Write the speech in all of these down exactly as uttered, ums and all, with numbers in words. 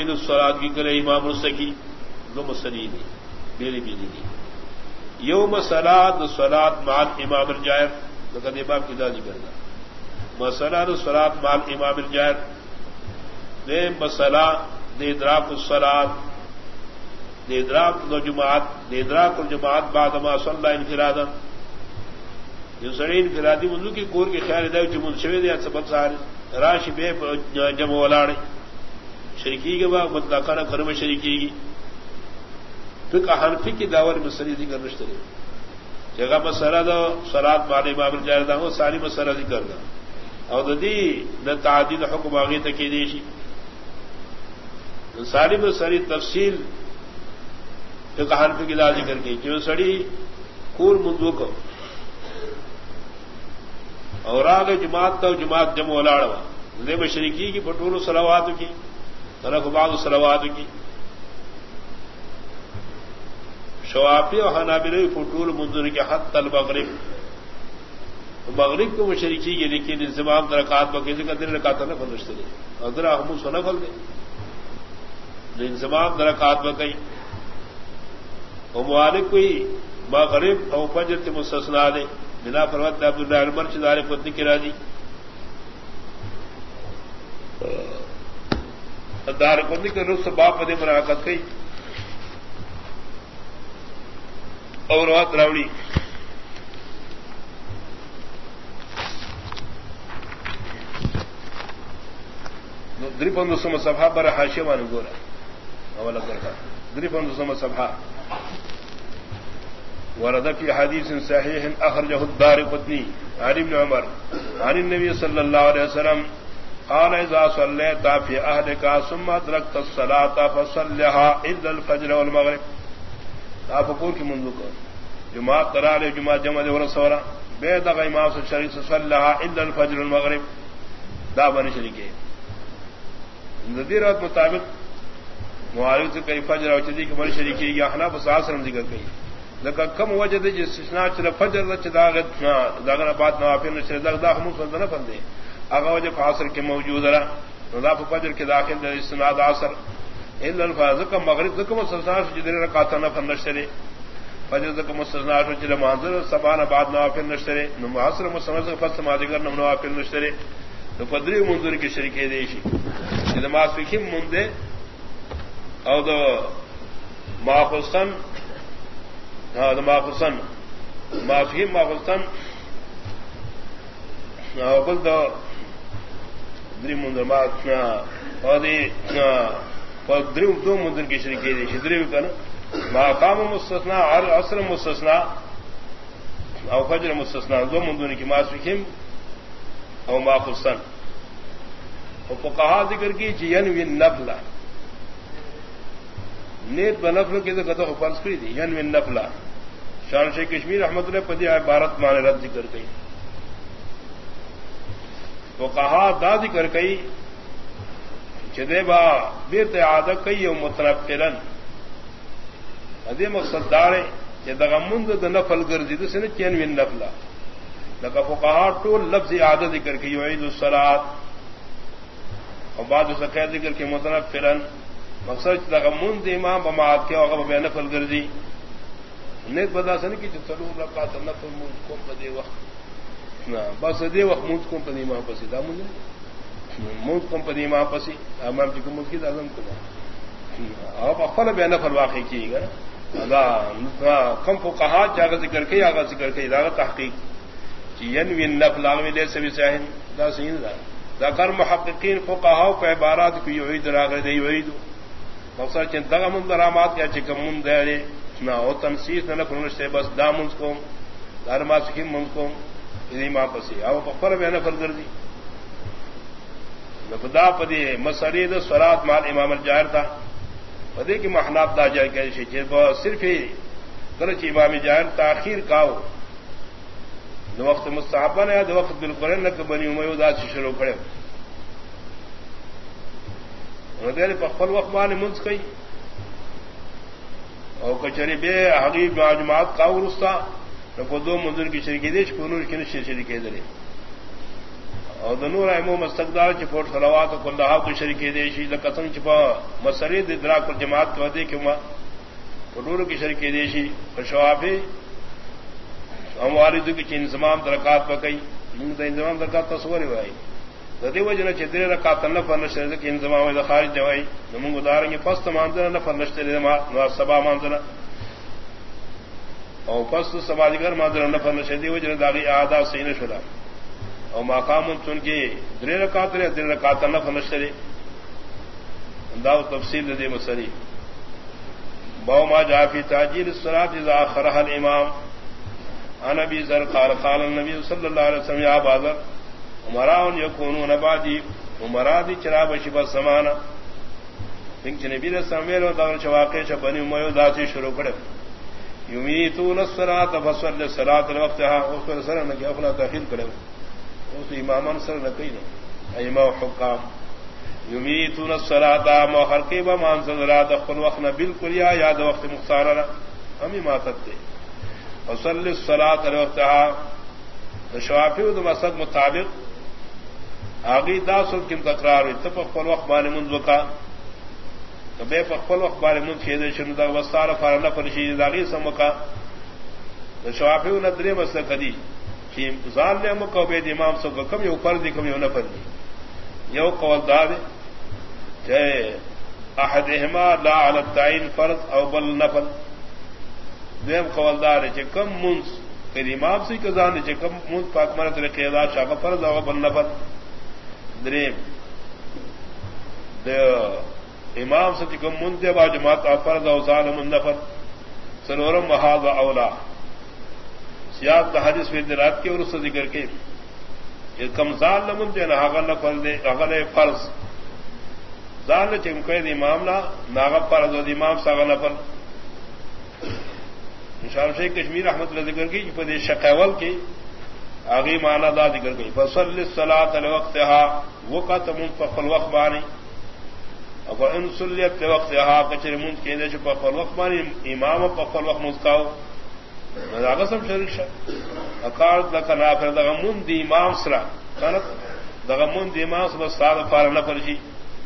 تعدیل الصلاۃ کی کرے امام السکی دو مسئلے دی میری بھی دی یوم صلاۃ صلاۃ مع امام الجائر تو کدی باب کی دادی کرنا مسئلہ صلاۃ مع امام الجائر دے مسئلہ دے ادراک الصلاۃ دے ادراک الجماعت دے ادراک الجماعت بعد ما صلی انفرادا جو سڑی انفرادی منذ کی کور کے خیال ہے جو منشوی دے سبب سارے راش بے جمع ولاڑ شریکی کے بعد مطلقہ نہ گھر میں شریکی گی فقہ حنفی کی دعوت مسئلہ ذکر رشتے جگہ مسئلہ دو صلاۃ مع امام الجائر دا وہ ساری مسئلہ ذکر دا اور ددی نہ تعدیل حکم آگے تک کی دیشی ساری مسئلہ تفصیل فقہ حنفی کی دا ذکر کی جو سڑی کور مندو کو اور آگے جماعت تو جماعت جمع ولاڑوا دے بشریکی کی پٹول صلوات کی طرف بعض صلوات کی شوافی اور حنابلہ فٹول منظر کے حد المغرب مغرب کو مشرکی کی لیکن انضمام درکات بکیزی کا دن رکاتا نہ فل رشتے اور ذرا ہم سو نہ پھل دے انضمام درکات بکئی اور مالک کوئی مغرب اور فجر کے مستثنا دے بنا فروت عبداللہ عمر چدار پتنی کی راضی دار پتنی کے رخ سے باپ پدے مراقت گئی اور رات راوڑی دریپند سم سبھا پر حاشیہ مان گورا حوالہ کرتا دریپند سم سبھا ورد في حديث صحيح أخرجه الدارقطني عن ابن عمر عن النبي صلى الله عليه وسلم قال إذا صليت في أهلك ثم أدركت الصلاة فصلها إلا الفجر والمغرب آپ کو کی منذ کو جماعت قرار لے جماعت جمع دے ورسورا بے دغ امام سے شریک صلىها إلا الفجر والمغرب دا بنی شریک ہے ندیرات مطابق معارض سے کئی فجر اور چدی کی بنی شریک ہے یا حناف ساسرم ذکر کئی لکہ کم وجہ دے جس استثناء چل فجر چداغ داغنا بات نوافل نشر دغ دا ہم سن نہ پندے اگا وجہ عصر کے موجود رہا نظاف فجر کے داخل دے استناد عصر الا الفاظ کا مغرب کا مستثناء جدر رکعت نفل نشر فجر کا مستثناء چل منظر سبحان بعد نوافل نشر عصر مستثناء فصل ما دیگر نوافل نشر تو فدری منظر کی شریک ہے دیشی نماز فقہ مندے او دو ماخصن ہاں ماخصن مافہم ماخصن بل دو دری منظر ما اور دی دری دو منظر کی شریک ہے دیشی دری کا نا مقام مستثناء عصر مستثناء او فجر مستثناء دو منظر کی مافہم او ماخصن اور فقہا ذکر کی ینوی النفل نیت بنفل کی تو کہتا فرض کری تھی ینوی النفل شان شیخ کشمیر رحمۃ اللہ پدی عبارت مان رد ذکر گئی فقہا دا ذکر گئی چدے با بیت عادت کئی او متنفلن ادے مقصد دارے کہ دغمند د نفل گردی تو سن ینوی النفل لکہ فقہا ٹول لفظ عادت ذکر کی یعید الصلاۃ اور بعد اس کا ذکر کے متنفلن مقصد تغمند امام بماعت کے وغب بے نفل گردی نیت بدا سن کی چلو رکعت نفل مون کوم پدے وقت نا بس دے وقت مون کوم پدے امام پسی دا مون مون کوم پدے امام پسی امام کی کوم کی اعظم کو اب خپل بے نفل واقع کی گا دا کم فقہا جگہ ذکر کے آغاز ذکر کے ادارہ تحقیق ینوی النفل عالمی لے سے بھی سہن دا سین دا ذکر محققین فقہا کو عبارات کو یعید راغ دے یعید مقصد چن دغه من درامات یا چې کوم دې نه او تنسیس نه پرونشته بس دامن کو درما سکیم من کو دې ما پسی او په پر به نه فرګردي نبدا پدې مسری د صلات مال امام الجاهر تھا پدې کې محنات دا جائے کہ چې صرف کله چې امام جاهر تاخير کاو نو وخت مستحب نه د وخت بالقران نه بني امیہ دا شروع کړو ندیر پر خپل وقت باندې منځ کوي او کچری به حقیق جماعت کا ورستا نو په دوه منځ کې شریک دي چې په نور کې نشي شریک کېدلی اور دنور ایمو مستقدار چپوٹ صلوات کلہا کو شریکی دیشی لقسم چپا مسرید ادراک الجماعت کو دے کیوں پٹور کی شریکی دیشی فشوافی ہم والد کی انضمام درکات پکئی انضمام درکات تصور ہوئی ددی وجہ چدرے رکعت نفر نشر کی انضمام خارج دوائی نمنگ اداریں گے فست مانزنا نفر نشر سبا مانزنا اور فست سماجگر مانزنا نفر نشر دی وجہ داغی اعداد سین شلا اور مقام چن کے درے رکعت رے درے رکعت نفر نشر داو تفصیل دے مسری باو ما جاء فی تاجیل الصلاۃ اذا اخرها الامام عن ابي ذر قال قال النبي صلى الله عليه وسلم يا ابا ذر امراء يكونون بعدي امرادي چراب شبه سمانا پنچ نبی نے سمیل و دور چواقع شبنی امیو ذاتی شروع کرے یمیتون الصلاۃ فصل الصلاۃ وقتها اس پر سر نہ کیا فلا تاخیر کرے اس امامان سر نہ کہیں ایما حکام یمیتون الصلاۃ ما خلقوا مان صلات خپل وقت نہ بالکل یا یاد وقت مختارا ہمیں ماتت دے فصل الصلاۃ وقتها شوافی و مسد مطابق آگی داسل کی تکرار ہوئی تو پخپل وقت بان منذ کا تو بے پخپل وقت بان منذ کھیدے شنو دا وستار فارنا فرشید داغی سمکا تو شوافی و ندری مسئلہ کدی کہ زان لے مکہ بید امام سو کم یو فرد کم یو نفر دی یو قول دا دے کہ احدہما لا علی التعین فرض او بل نفل دیم قول دا دے کہ کم منذ کہ امام سے کزان دے کہ کم منذ پاک مرت رقیدہ شاق فرض او بل نفل دریم دے امام سے کم منذ دے با جماعت فرض او ظالم النفل سنورم وحاظ اولا سیاق دا حدیث فی درات کے اور اس سے ذکر کے کم زال لمن دے نہ اغل نفل دے اغل فرض زال چمکے دی امام لا ناغ فرض و امام سا اغل نفل شام شیخ کشمیر احمد اللہ ذکر کی پدے شقاول کی آگی معنی دا ذکر گئی فصل الصلاۃ لوقتها وقت منفق الوقت بانی اور ان صلیت لوقتها کچر من کے دے چ پق الوقت بانی امام پق الوقت مسکاو ناغ سم شریک ش اقال لك نافر دا من دی امام سرا کنت دا من دی امام سب صاد فار نفر جی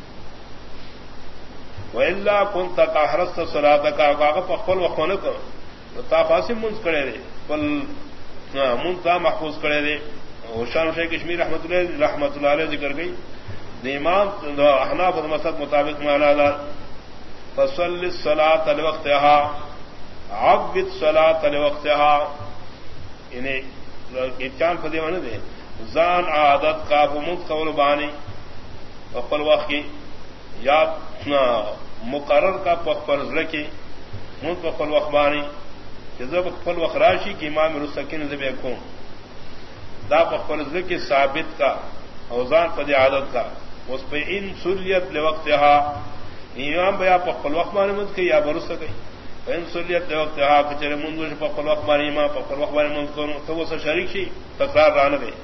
والا كنت تحرست صلاتك کا پق الوقت نہ تا فاسم منز کرے دے پل منتا محفوظ کرے دے شام شیخ کشمیر رحمت اللہ رحمت اللہ علیہ ذکر گئی امام احناف المسد مطابق مانا دا فصل الصلاۃ لوقتها عبد الصلاۃ لوقتها انہیں اتیان فدی مانے دے زان عادت کا منز قول بانی وقل وقت کی یا مقرر کا پخ پر رکھی منز وقل وقت بانی جذب پل وخراشی کی امام رسکین زب کون دا پخپل کی ثابت کا اوزان پد عادت کا اس پہ ان سلیت لوقتها امام بیا پخپل وقت مانے مند کی یا برس گئی ان سلیت لوقتها کچرے مند پخپل وقت مانے امام پخپل وقت مانے مند کو تو وہ شریک شی تکرار ران دے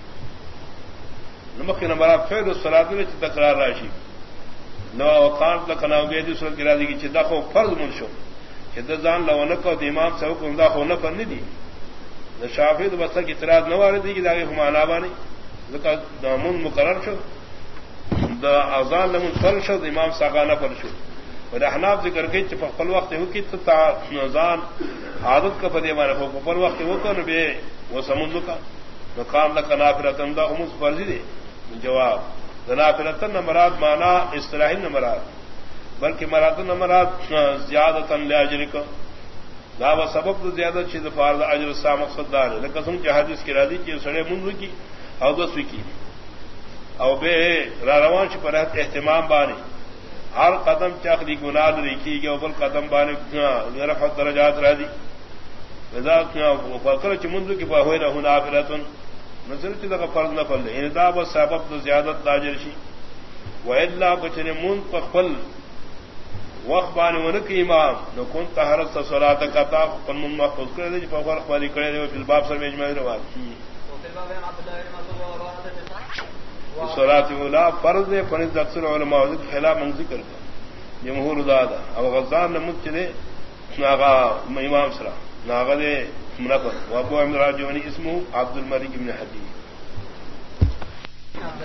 نمک نمبر فعل الصلاۃ میں تکرار راشی نو وقات لکھنا گئے دوسرے کی راضی کی چدا کو فرض منشو دان لون کو امام سے حکم دا ہونا پر نہیں دی شافی بس کی اطلاع نہ وارد دی کہ داغی ہمانا بانی من مقرر شو دا اذان لمن فرض شو امام ساگانہ پر شو اور احناف ذکر کے چپل وقت ہو کی تو اذان عادت کا پدے مانے ہو پر وقت وہ تو بے وہ سمجھ کا مقام لك نافلۃ دا ہم فرض دے جواب نافلۃ مراد معنی اصطلاحی مراد بلکہ مراد نمرات زیادت لاجر کو دا و سبب زیادہ چیز فارض اجر سا مقصد دار ہے قسم کی حدیث کی راضی کی سڑے منذ کی او دس کی او بے روان چ پر اہتمام بانی ہر قدم چاخلی گناہ لکھی گے بل قدم بانی رفع درجات راضی وذا کیا فکر چ منذ کی بہ ہوئے رہنا نافلۃ نظر چ دا فرض نہ پڑے ان دا و سبب زیادت لاجر شی و الا کچنے من پخل وقت بانی ونک امام نو کن تحرست صلاة کتا قنم محفوظ کرے دے جب فرق والی کرے دے فی الباب سر میں اجماعی رواد کی صلاة اولا فرض دے پنید اکثر علماء ذکر خلاف من ذکر کر جمہور دادا اب غزان نمت چلے ناغا امام سرا ناغا دے منفر وابو عمد راجونی اسمو عبد الملک ابن حدیث